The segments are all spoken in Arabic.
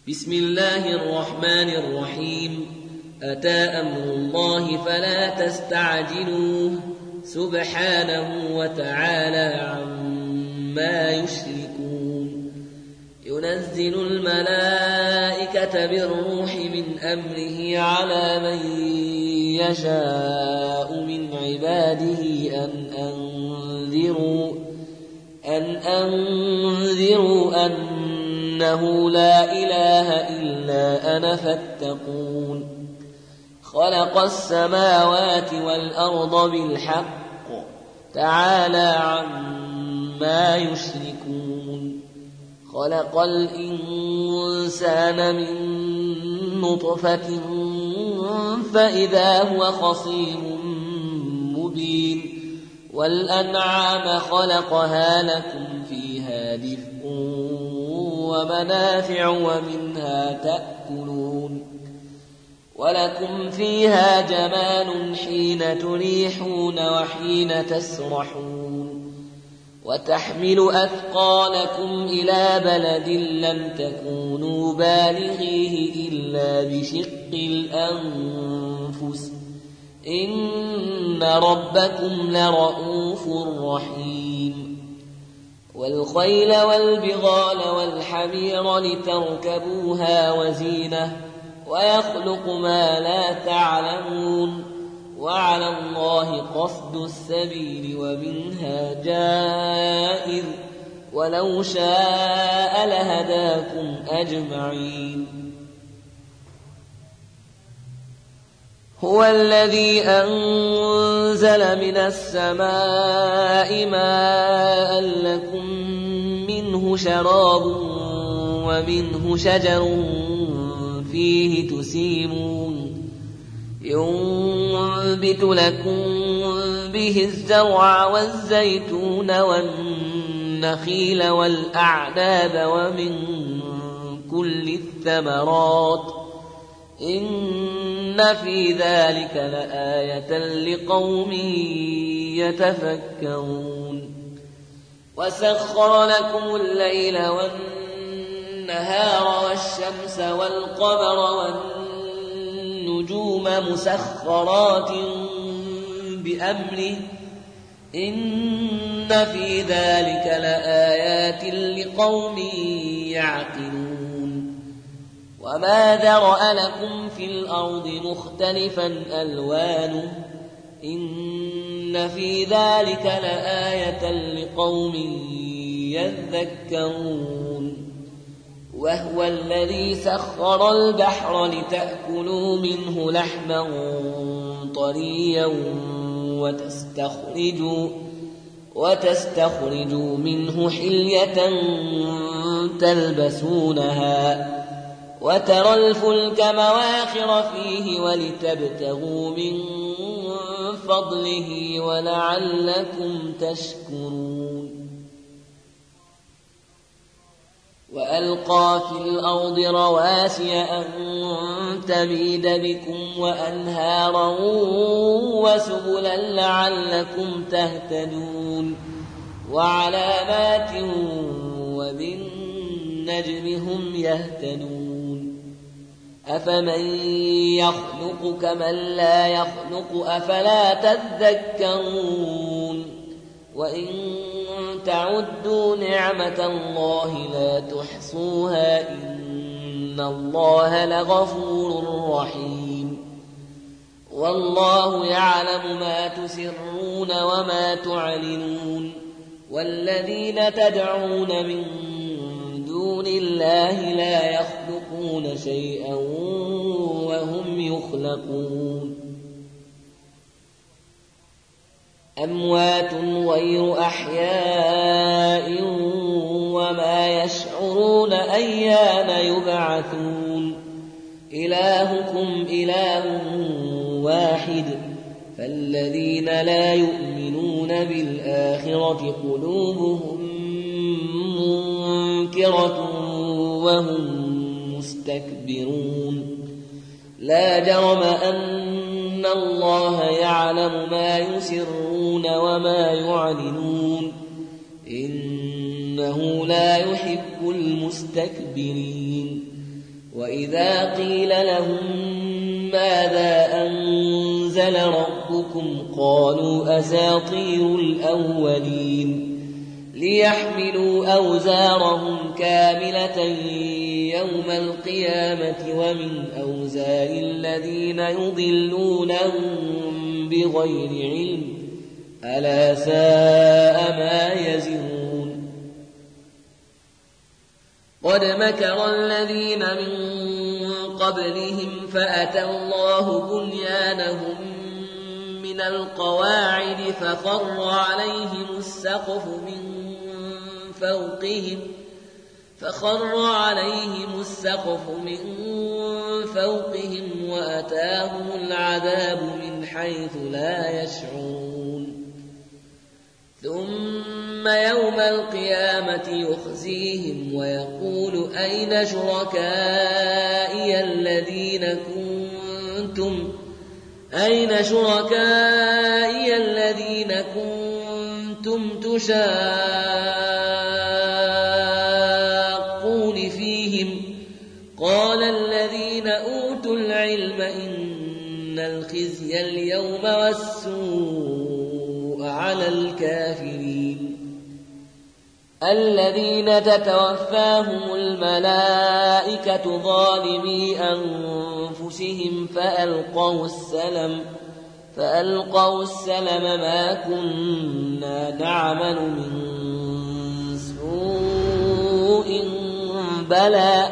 بسم الله الرحمن الرحيم. أتى أمر الله فلا تستعجلوه سبحانه وتعالى عما يشركون. ينزل الملائكة بالروح من أمره على من يشاء من عباده أن أنذروا أنه لا إله إلا أنا فاتقون. خلق السماوات والأرض بالحق تعالى عما يشركون. خلق الإنسان من نطفة فإذا هو خصيم مبين. والأنعام خلقها لكم فيها دفء ومنافع ومنها تأكلون. ولكم فيها جمال حين تريحون وحين تسرحون. وتحمل أثقالكم إلى بلد لم تكونوا بالغيه إلا بشق الأنفس إن ربكم لرؤوف رحيم. والخيل والبغال والحمير لتركبوها وزينة ويخلق ما لا تعلمون. وعلى الله قصد السبيل ومنها جائر ولو شاء لهداكم أجمعين. هو الذي أنزل من السماء ماء لكم منه شراب ومنه شجر فيه تسيمون. ينبت لكم به الزرع والزيتون والنخيل والأعناب ومن كل الثمرات إن في ذلك لآية لقوم يتفكرون. وسخر لكم الليل والنهار والشمس والقمر والنجوم مسخرات بأمره إن في ذلك لآيات لقوم يعقلون. وما ذرأ لكم في الأرض مختلفا ألوانه إن في ذلك لآية لقوم يذكرون. وهو الذي سخر البحر لتأكلوا منه لحما طريا وتستخرجوا منه حلية تلبسونها وترى الفلك مواخر فيه ولتبتغوا من فضله ولعلكم تشكرون. وألقى في الأرض رواسي أن تميد بكم وأنهارا وسبلا لعلكم تهتدون. وعلامات وبالنجم هم يهتدون. أفمن يخلق كمن لا يخلق أفلا تذكرون. وإن تعدوا نعمة الله لا تحصوها إن الله لغفور رحيم. والله يعلم ما تسرون وما تعلنون. والذين تدعون من دون الله لا يخلقون شيئا وهم يخلقون. أموات غير أحياء وما يشعرون أيان يبعثون. إلهكم إله واحد فالذين لا يؤمنون بالآخرة قلوبهم منكرة وهم مستكبرون. لا جرم أن الله يعلم ما يسرون وما يعلنون إنه لا يحب المستكبرين. وإذا قيل لهم ماذا أنزل ربكم قالوا أساطير الأولين ليحملوا أوزارهم كاملة يوم القيامة ومن أوزار الذين يضلونهم بغير علم ألا ساء ما يزرون قد مكر الذين من قبلهم فأتى الله بنيانهم من القواعد فخر عليهم السقف من فوقهم وأتاهم العذاب من حيث لا يشعرون ثم يوم القيامة يخزيهم ويقول أين شركائي الذين كنتم تشاقون فيهم قال الذين أوتوا العلم إن الخزي اليوم والسوء على الكافرين الذين تتوفاهم الملائكة ظالمي أنفسهم فألقوا السلم ما كنا نعمل من سوء بلى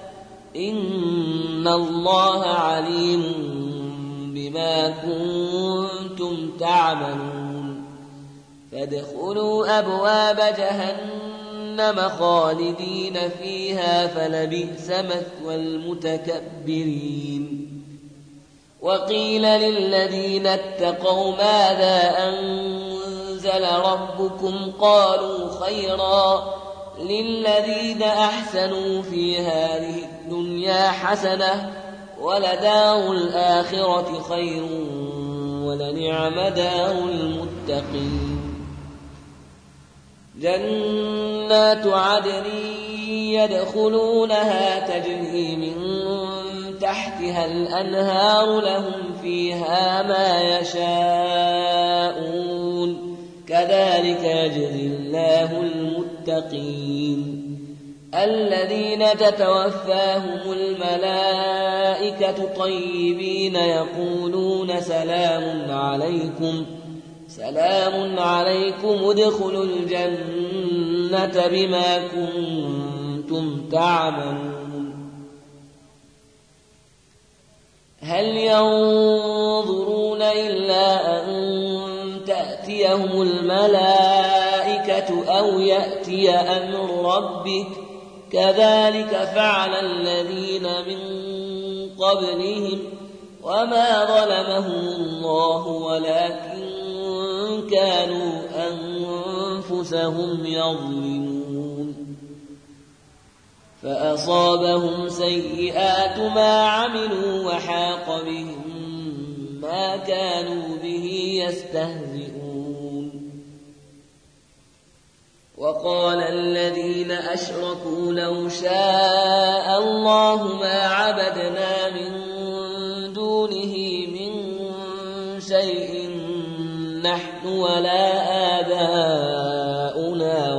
إن الله عليم بما كنتم تعملون فادخلوا أبواب جهنم خالدين فيها فلبئس مثوى المتكبرين وقيل للذين اتقوا ماذا أنزل ربكم قالوا خيرا للذين أحسنوا في هذه الدنيا حسنة ولدار الآخرة خير ولنعم دار المتقين جنات عدن يدخلونها تجري من تحتها الأنهار لهم فيها ما يشاءون كذلك يجزي الله المتقين الذين تتوفاهم الملائكة طيبين يقولون سلام عليكم ادخلوا الجنة بما كنتم تعملون هل ينظرون إلا أن تأتيهم الملائكة أو يأتي أمر ربك كذلك فعل الذين من قبلهم وما ظلمهم الله ولكن كانوا أنفسهم يظلمون فأصابهم سيئات ما عملوا وحاق بهم ما كانوا به يستهزئون وقال الذين أشركوا لو شاء الله ما عبدنا من دونه من شيء نحن ولا آباؤنا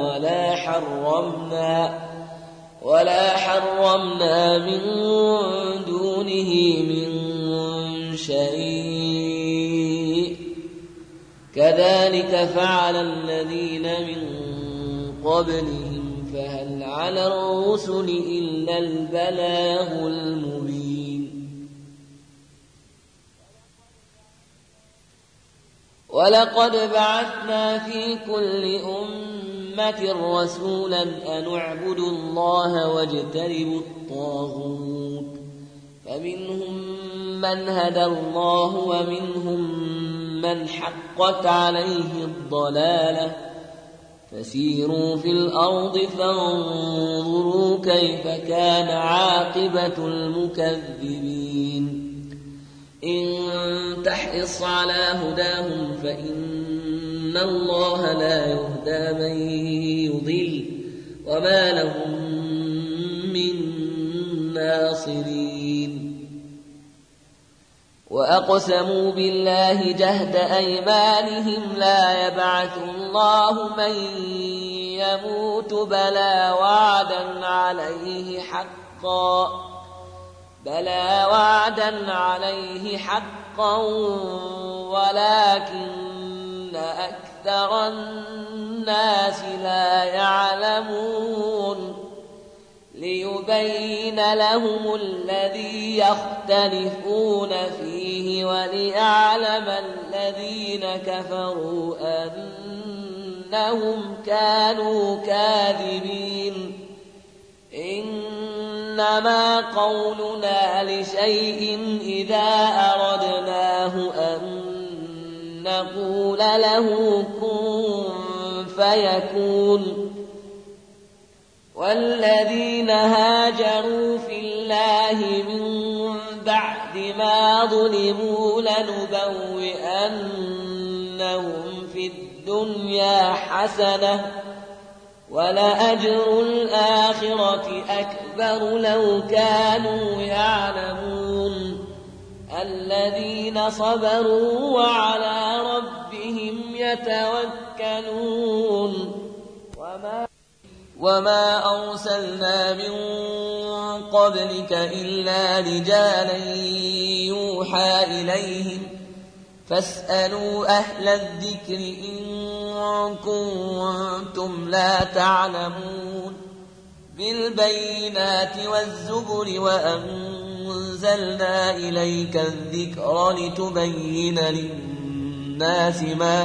ولا حرمنا من دونه من شيء كذلك فعل الذين من قبلهم فهل على الرسل إلا البلاغ المبين ولقد بعثنا في كل أمة رسولا أن اعبدوا الله واجتنبوا الطاغوت فمنهم من هدى الله ومنهم من حقت عليه الضلالة فسيروا في الأرض فانظروا كيف كان عاقبة المكذبين إن تحرص على هداهم فإن الله لا يهدى من يضل وما لهم من ناصرين وأقسموا بالله جهد أيمانهم لا يبعث الله من يموت بلى وعدا عليه حقا ولكن أكثر الناس لا يعلمون ليبين لهم الذي يختلفون فيه وليعلم الذين كفروا أنهم كانوا كاذبين إنما قولنا لشيء إذا أردناه أن نقول له كن فيكون والذين هاجروا في الله من بعد ما ظلموا لنبوئنهم في الدنيا حسنة ولأجر الآخرة أكبر لو كانوا يعلمون الذين صبروا وعلى ربهم يتوكلون وما أرسلنا من قبلك إلا رجالا يوحى إليهم فاسألوا أهل الذكر إن كنتم لا تعلمون بالبينات والزبر وأنزلنا إليك الذكر لتبين للناس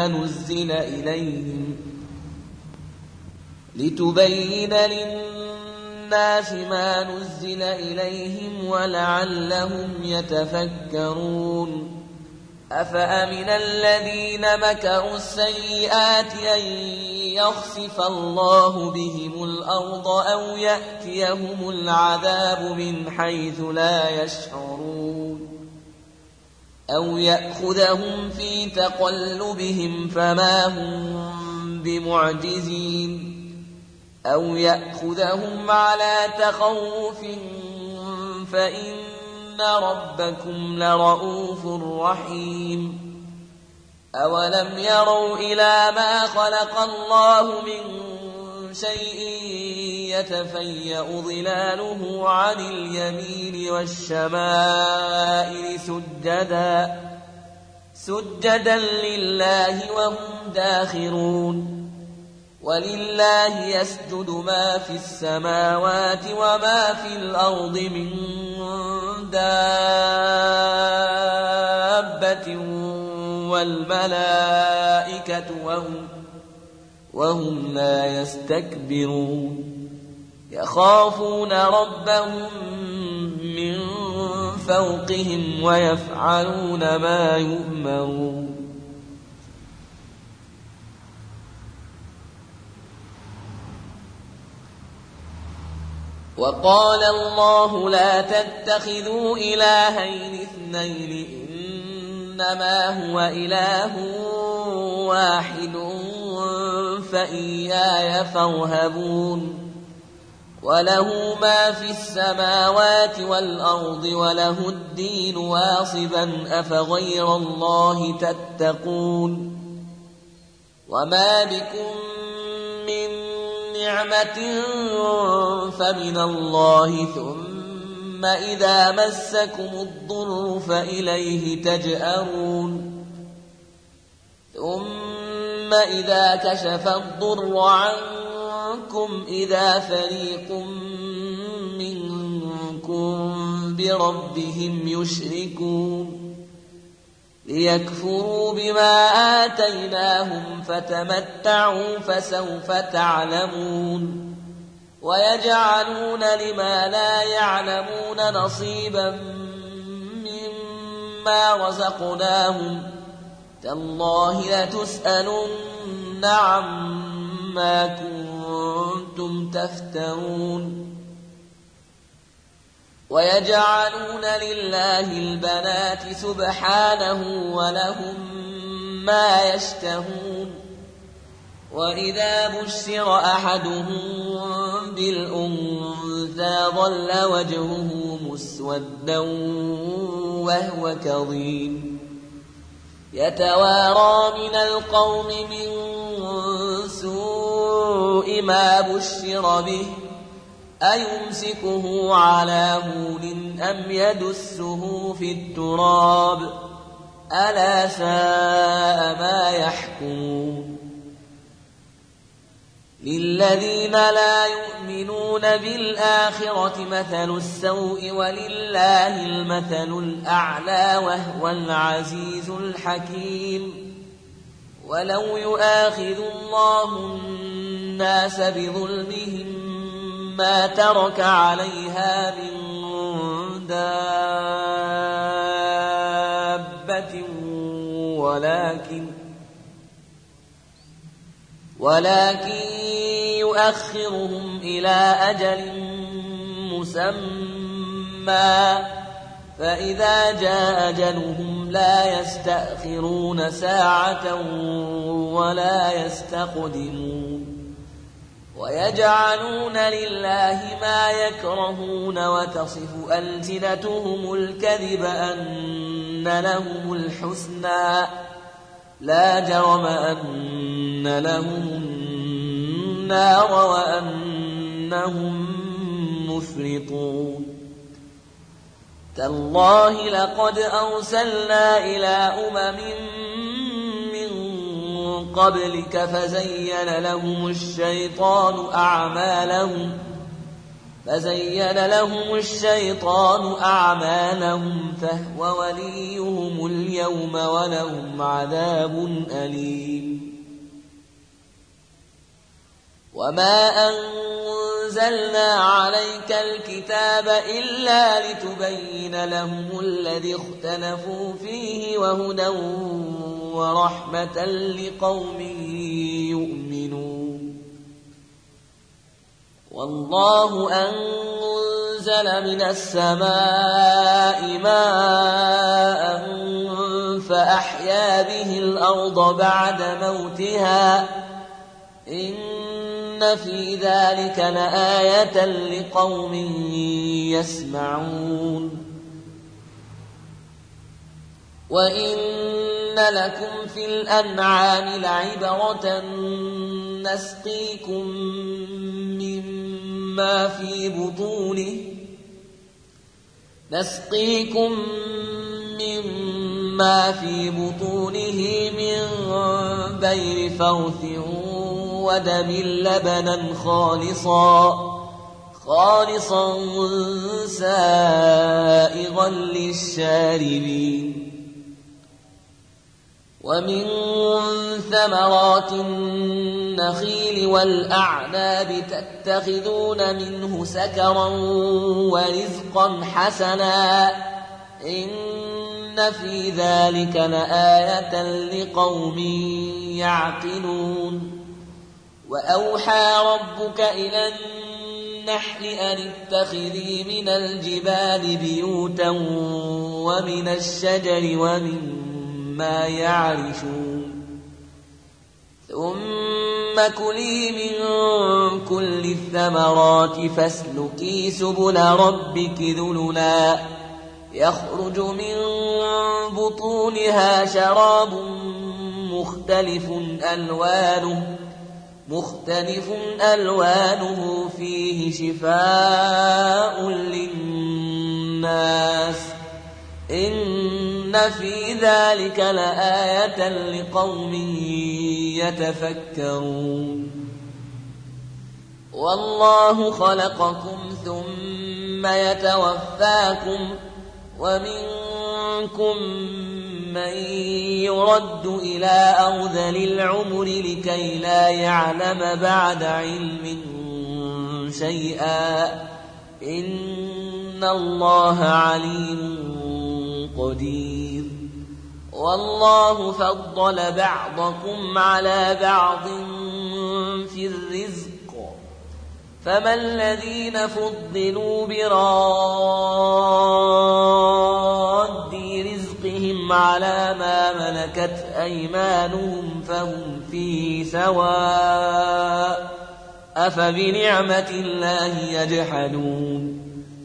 ما نزل إليهم ولعلهم يتفكرون أفأمن الذين مكروا السيئات أن يخسف الله بهم الأرض أو يأتيهم العذاب من حيث لا يشعرون أو يأخذهم في تقلبهم فما هم بمعجزين أو يأخذهم على تخوف فإن ربكم لرؤوف رحيم أولم يروا إلى ما خلق الله من شيء يتفيأ ظلاله عن اليمين والشمائل سجدا لله وهم داخرون ولله يسجد ما في السماوات وما في الأرض من دابة والملائكة وهم لا يستكبرون يخافون ربهم من فوقهم ويفعلون ما يؤمرون وقال الله لا تتخذوا إلهين اثنين إنما هو إله واحد فإياي فارهبون وله ما في السماوات والأرض وله الدين واصبا أفغير الله تتقون وما بكم من نعمة فمن الله ثم إذا مسكم الضر فإليه تجأرون ثم إذا كشف الضر عنكم إذا فريق منكم بربهم يشركون ليكفروا بما آتيناهم فتمتعوا فسوف تعلمون ويجعلون لما لا يعلمون نصيبا مما رزقناهم تالله لتسألن عما كنتم تفترون ويجعلون لله البنات سبحانه ولهم ما يشتهون وإذا بشر أحدهم بالأنثى أنثى ظل وجهه مسودا وهو كظيم يتوارى من القوم من سوء ما بشر به أيمسكه على هون أم يدسه في التراب ألا ساء ما يحكمون للذين لا يؤمنون بالآخرة مثل السوء ولله المثل الأعلى وهو العزيز الحكيم ولو يؤاخذ الله الناس بظلمهم ما ترك عليها من دابة ولكن يؤخرهم إلى أجل مسمى فإذا جاء أجلهم لا يستأخرون ساعة ولا يستقدمون ويجعلون لله ما يكرهون وتصف ألسنتهم الكذب أن لهم الحسنى لا جرم أن لهم النار وأنهم مفرطون تالله لقد أرسلنا إلى أمم من قبلك فزين لهم الشيطان أعمالهم فهو وليهم اليوم ولهم عذاب أليم وما أنزلنا عليك الكتاب إلا لتبين لهم الذي اختلفوا فيه وهدى ورحمة لقوم يؤمنون والله أنزل من السماء ماء فأحيا به الأرض بعد موتها إن في ذلك لآية لقوم يسمعون وإن لكم في الأنعام لعبرة نسقيكم مما في بطونه من بين فرث ودم لبنا خالصا سائغا للشاربين ومن ثمرات النخيل والأعناب تتخذون منه سكرا ورزقا حسنا إن في ذلك لآية لقوم يعقلون وأوحى ربك إلى النحل أن اتخذي من الجبال بيوتا ومن الشجر ومما يعرشون ثم كلي من كل الثمرات فاسلكي سبل ربك ذللا يخرج من بطونها شراب مختلف ألوانه فيه شفاء للناس إن في ذلك لآية لقوم يتفكرون والله خلقكم ثم يتوفاكم ومنكم من يرد إلى أرذل العمر لكي لا يعلم بعد علم شيئا إن الله عليم قدير والله فضل بعضكم على بعض في الرزق فما الذين فضلوا براد رزقهم على ما ملكت أيمانهم فهم فيه سواء أفبنعمة الله يجحدون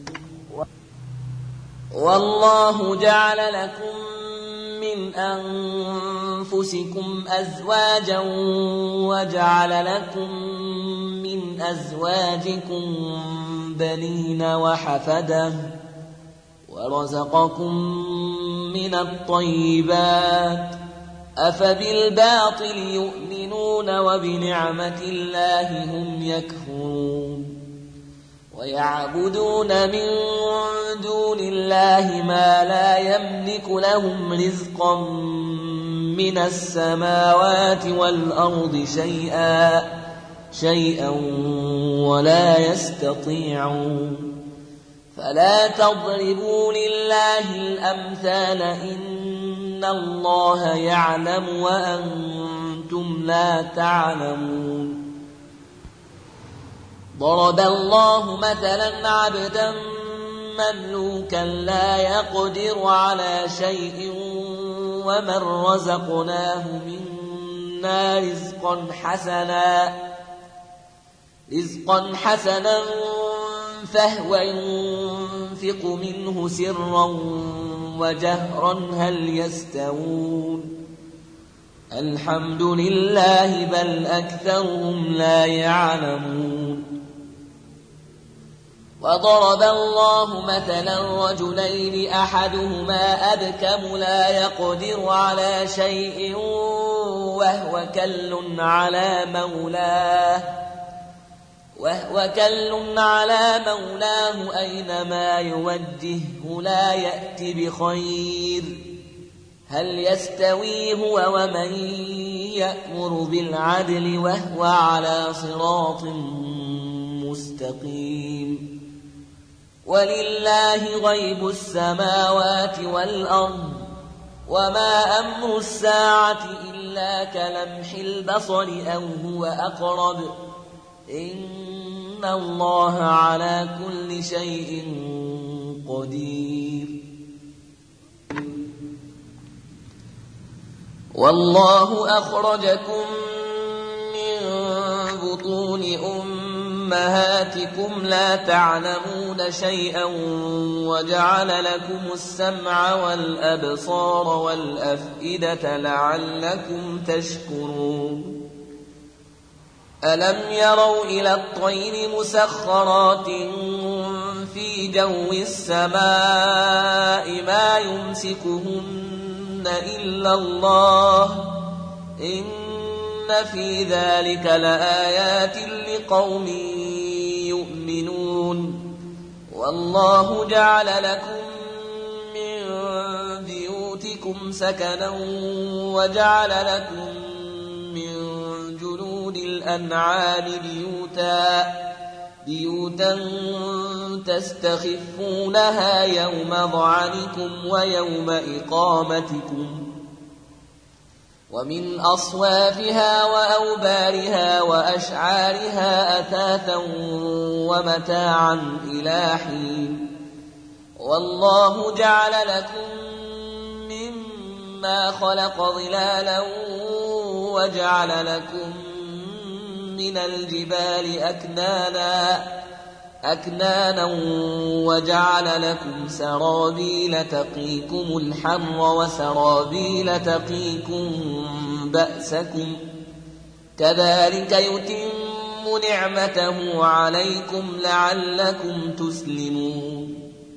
والله جعل لكم من أنفسكم أزواجا وجعل لكم من أزواجكم بنين وحفدة ورزقكم من الطيبات أفبالباطل يؤمنون وبنعمة الله هم يكفرون ويعبدون من دون الله ما لا يملك لهم رزقا من السماوات والأرض شيئا ولا يستطيعون فلا تضربوا لله الأمثال إن الله يعلم وأنتم لا تعلمون ضرب الله مثلا عبدا مملوكا لا يقدر على شيء ومن رزقناه منا رزقا حسنا فهو ينفق منه سرا وجهرا هل يستوون الحمد لله بل أكثرهم لا يعلمون وضرب الله مثلا رجلين أحدهما أبكم لا يقدر على شيء وهو كل على مولاه أينما يوجهه لا يأتي بخير هل يستوي هو ومن يأمر بالعدل وهو على صراط مستقيم ولله غيب السماوات والأرض وما أمر الساعة إلا كلمح البصر أو هو أقرب إن الله على كل شيء قدير والله أخرجكم من بطون أمهاتكم لا تعلمون شيئا وجعل لكم السمع والأبصار والأفئدة لعلكم تشكرون ألم يروا إلى الطير مسخرات في جو السماء ما يمسكهن إلا الله إن في ذلك لآيات لقوم يؤمنون والله جعل لكم من بيوتكم سكنا وجعل لكم من جلود الأنعام بيوتا تستخفونها يوم ظعنكم ويوم إقامتكم ومن أصوافها وأوبارها وأشعارها أثاثا ومتاعا إلى حين والله جعل لكم مما خلق ظلالا وجعل لكم من الجبال أكنانا وجعل لكم سرابيل تقيكم الحر وسرابيل تقيكم بأسكم كذلك يتم نعمته عليكم لعلكم تسلمون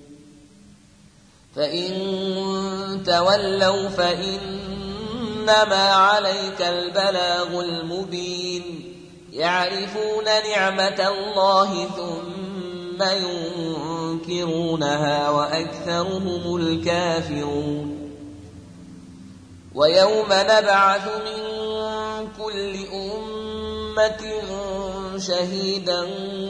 فإن تولوا فإنما عليك البلاغ المبين يعرفون نعمة الله ثم ينكرونها وأكثرهم الكافرون ويوم نبعث من كل أمة شهيدا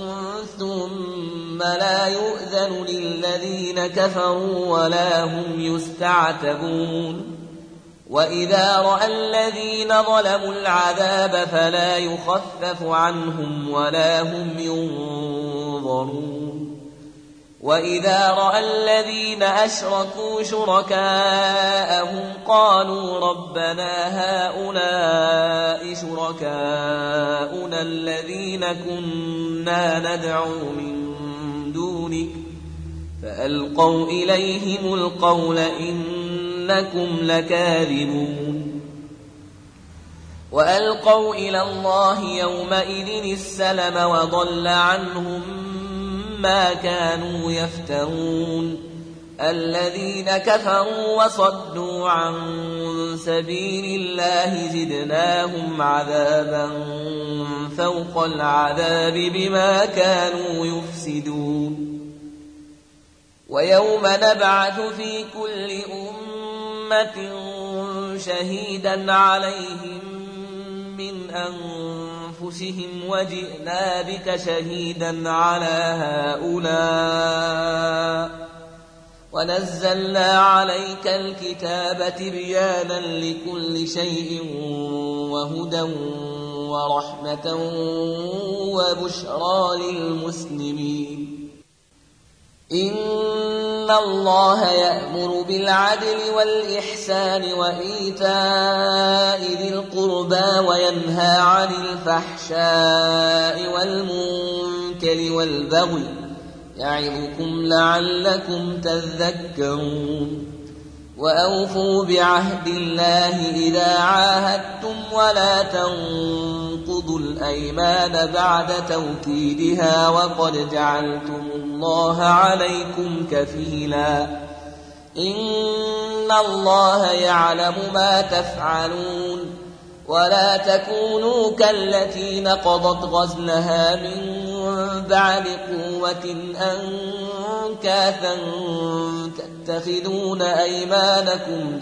ثم لا يؤذن للذين كفروا ولا هم يستعتبون وإذا رأى الذين ظلموا العذاب فلا يخفف عنهم ولا هم ينظرون وإذا رأى الذين أشركوا شركاءهم قالوا ربنا هؤلاء شركاؤنا الذين كنا ندعو من دونك فألقوا إليهم القول إنكم لكاذبون وألقوا إلى الله يومئذ السلم وضل عنهم ما كانوا يفترون الذين كفروا وصدوا عن سبيل الله زدناهم عذابا فوق العذاب بما كانوا يفسدون ويوم نبعث في كل أمة شهيدا عليهم من أنفسهم وجئنا بك شهيدا على هؤلاء ونزلنا عليك الكتاب تبيانا لكل شيء وهدى ورحمة وبشرى للمسلمين إن الله يأمر بالعدل والإحسان وإيتاء ذي القربى وينهى عن الفحشاء والمنكر والبغي يعظكم لعلكم تذكرون وأوفوا بعهد الله إذا عاهدتم ولا تنقضوا الأيمان بعد توكيدها وقد جعلتم الله عليكم كفيلا إن الله يعلم ما تفعلون ولا تكونوا كالتي نقضت غزلها من بعد قوة أنكاثا تتخذون أيمانكم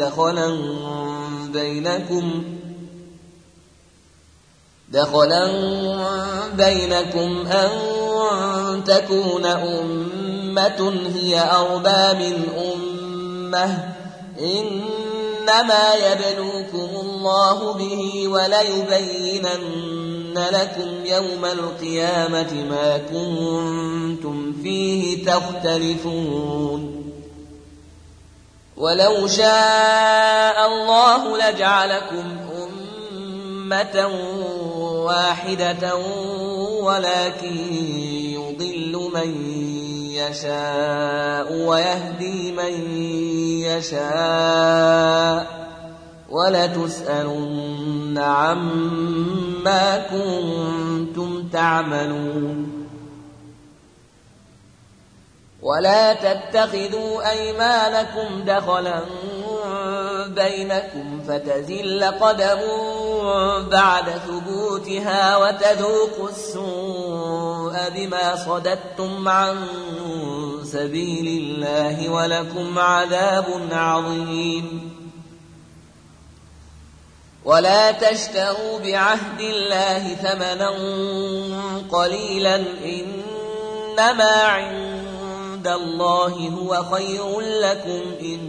دخلا بينكم أن تكون أمة هي أربى من أمة إنما يبلوكم الله به وليبينن لكم يوم القيامة ما كنتم فيه تختلفون ولو شاء الله لجعلكم أمة واحدة ولكن يضل من يشاء ويهدي من يشاء ولتسألن عما كنتم تعملون ولا تتخذوا أيمانكم دخلا بينكم فتزل قدم بعد ثبوتها وتذوقوا السوء بما صددتم عن سبيل الله ولكم عذاب عظيم ولا تشتروا بعهد الله ثمنا قليلا إنما عند الله هو خير لكم إن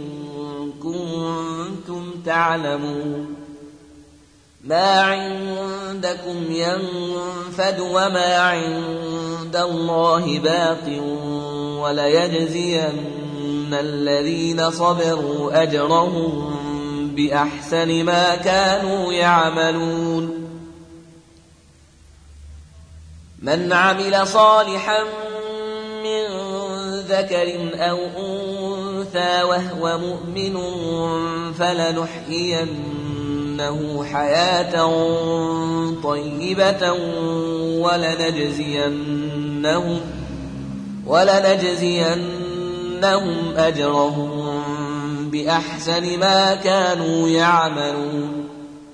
كنتم تعلمون ما عندكم ينفد وما عند الله باق وليجزين الذين صبروا أجرهم بأحسن ما كانوا يعملون من عمل صالحا من ذكر أو أنثى وهو مؤمن فلنحيينه حياة طيبة ولنجزينهم أجرهم بأحسن ما كانوا يعملون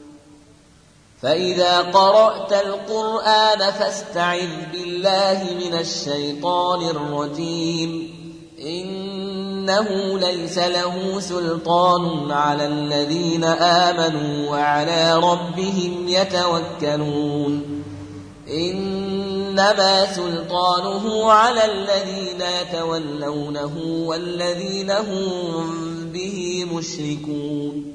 فإذا قرأت القرآن فاستعذ بالله من الشيطان الرجيم إنه ليس له سلطان على الذين آمنوا وعلى ربهم يتوكلون إنما سلطانه على الذين يتولونه والذين هم به مشركون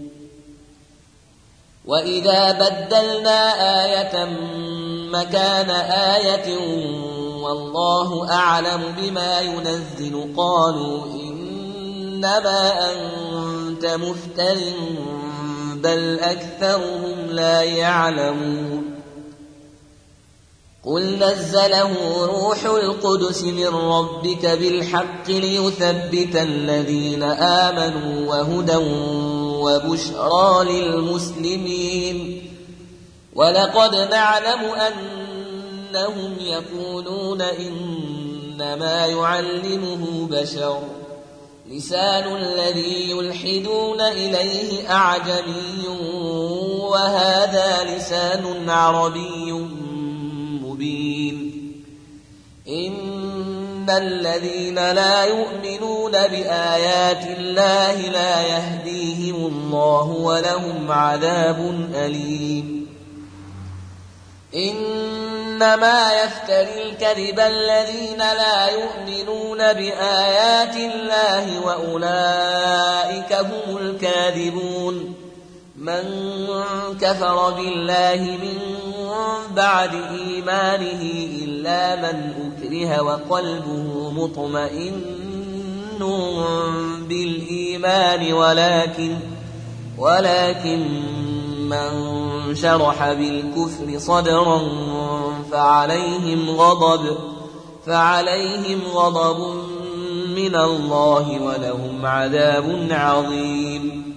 وإذا بدلنا آية مكان آية والله أعلم بما ينزل قالوا إنما أنت مفتر بل أكثرهم لا يعلمون قل نزله روح القدس من ربك بالحق ليثبت الذين آمنوا وهدى وبشرى للمسلمين ولقد نعلم أنهم يقولون إنما يعلمه بشر لسان الذي يلحدون إليه أعجمي وهذا لسان عربي مبين إن الذين لا يؤمنون بآيات الله لا يهديهم الله ولهم عذاب أليم إنما يفتري الكذب الذين لا يؤمنون بآيات الله وأولئك هم الكاذبون من كفر بالله من بعد إيمانه إلا من أكره وقلبه مطمئن بالإيمان ولكن من شرح بالكفر صدرا فعليهم غضب من الله ولهم عذاب عظيم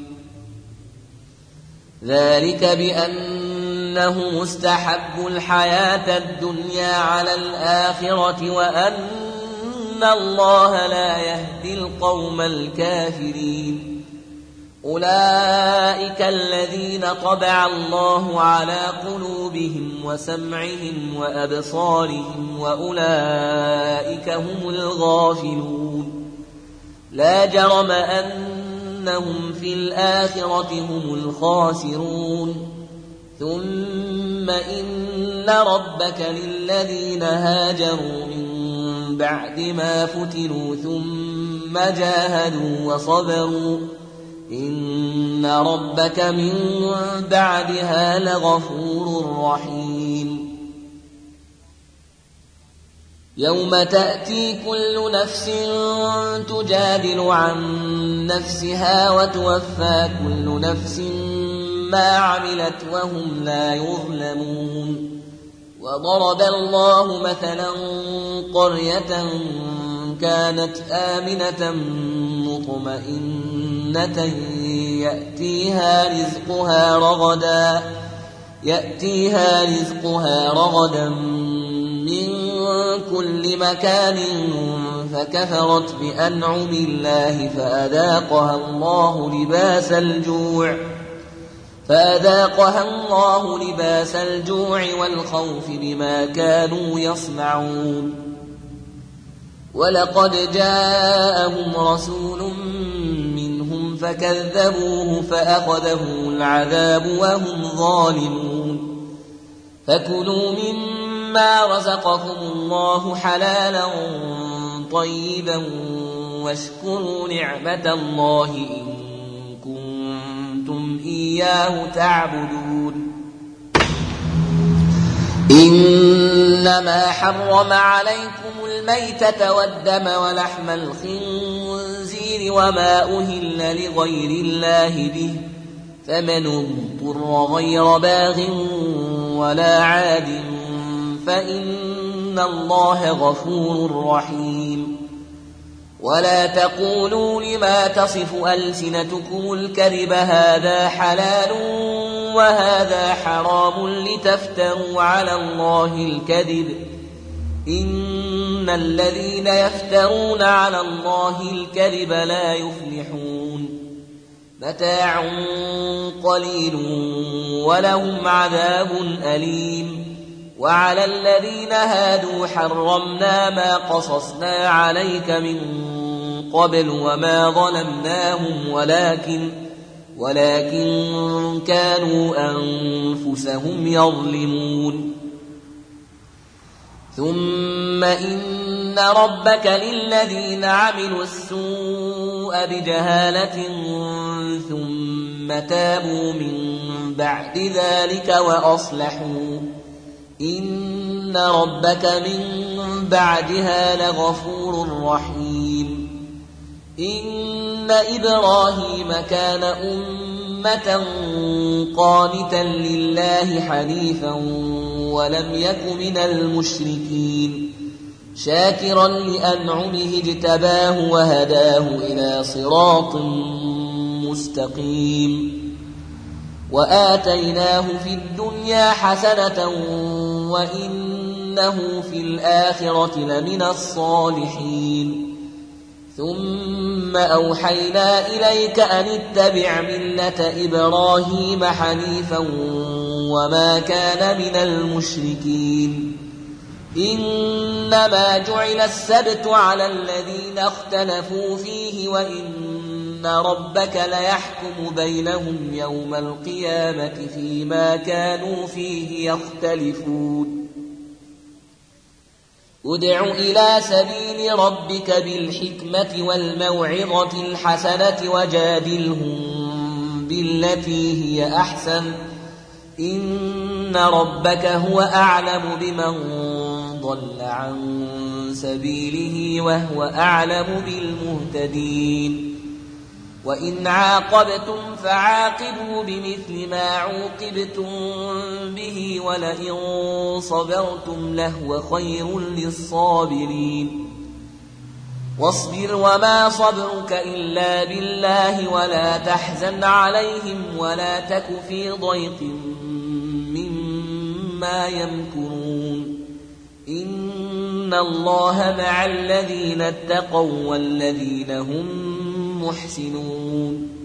ذلك بأنه مستحب الحياة الدنيا على الآخرة وأن الله لا يهدي القوم الكافرين أولئك الذين طبع الله على قلوبهم وسمعهم وأبصارهم وأولئك هم الغافلون لا جرم أنهم في الآخرة هم الخاسرون ثم إن ربك للذين هاجروا من بعد ما فتنوا ثم جاهدوا وصبروا إن ربك من بعدها لغفور رحيم يوم تأتي كل نفس تجادل عن نفسها وتوفى كل نفس ما عملت وهم لا يظلمون وضرب الله مثلا قرية كانت آمنة مطمئنة يأتيها رزقها رغدا من كل مكان فكفرت بأنعم الله فأذاقها الله لباس الجوع والخوف بما كانوا يصنعون ولقد جاءهم رسول منهم فكذبوه فأخذهم العذاب وهم ظالمون فكلوا مما رزقكم الله حلالا طيبا واشكروا نعمة الله إن كنتم إياه تعبدون إنما حرم عليكم الميتة والدم ولحم الخنزير وما أهل لغير الله به فمن اضطر غير باغ ولا عاد فإن الله غفور رحيم ولا تقولوا لما تصف ألسنتكم الكذب هذا حلال وهذا حرام لتفتروا على الله الكذب إن الذين يفترون على الله الكذب لا يفلحون متاع قليل ولهم عذاب أليم وعلى الذين هادوا حرمنا ما قصصنا عليك من قبل وما ظلمناهم ولكن كانوا أنفسهم يظلمون ثم إن ربك للذين عملوا السوء بجهالة ثم تابوا من بعد ذلك وأصلحوا إن ربك من بعدها لغفور رحيم إن إبراهيم كان أمة قانتا لله حنيفا ولم يك من المشركين شاكرا لأنعمه اجتباه وهداه إلى صراط مستقيم وآتيناه في الدنيا حسنة وإنه في الآخرة لمن الصالحين ثم أوحينا إليك أن اتبع ملة إبراهيم حنيفا وما كان من المشركين إنما جعل السبت على الذين اختلفوا فيه وإن ربك ليحكم بينهم يوم القيامة فيما كانوا فيه يختلفون ادع إلى سبيل ربك بالحكمة والموعظة الحسنة وجادلهم بالتي هي أحسن إن ربك هو أعلم بمن ضل عن سبيله وهو أعلم بالمهتدين وإن عاقبتم فعاقبوا بمثل ما عوقبتم به ولئن صبرتم لهو خير للصابرين واصبر وما صبرك إلا بالله ولا تحزن عليهم ولا تك في ضيق مما يمكرون إن الله مع الذين اتقوا والذين هم محسنون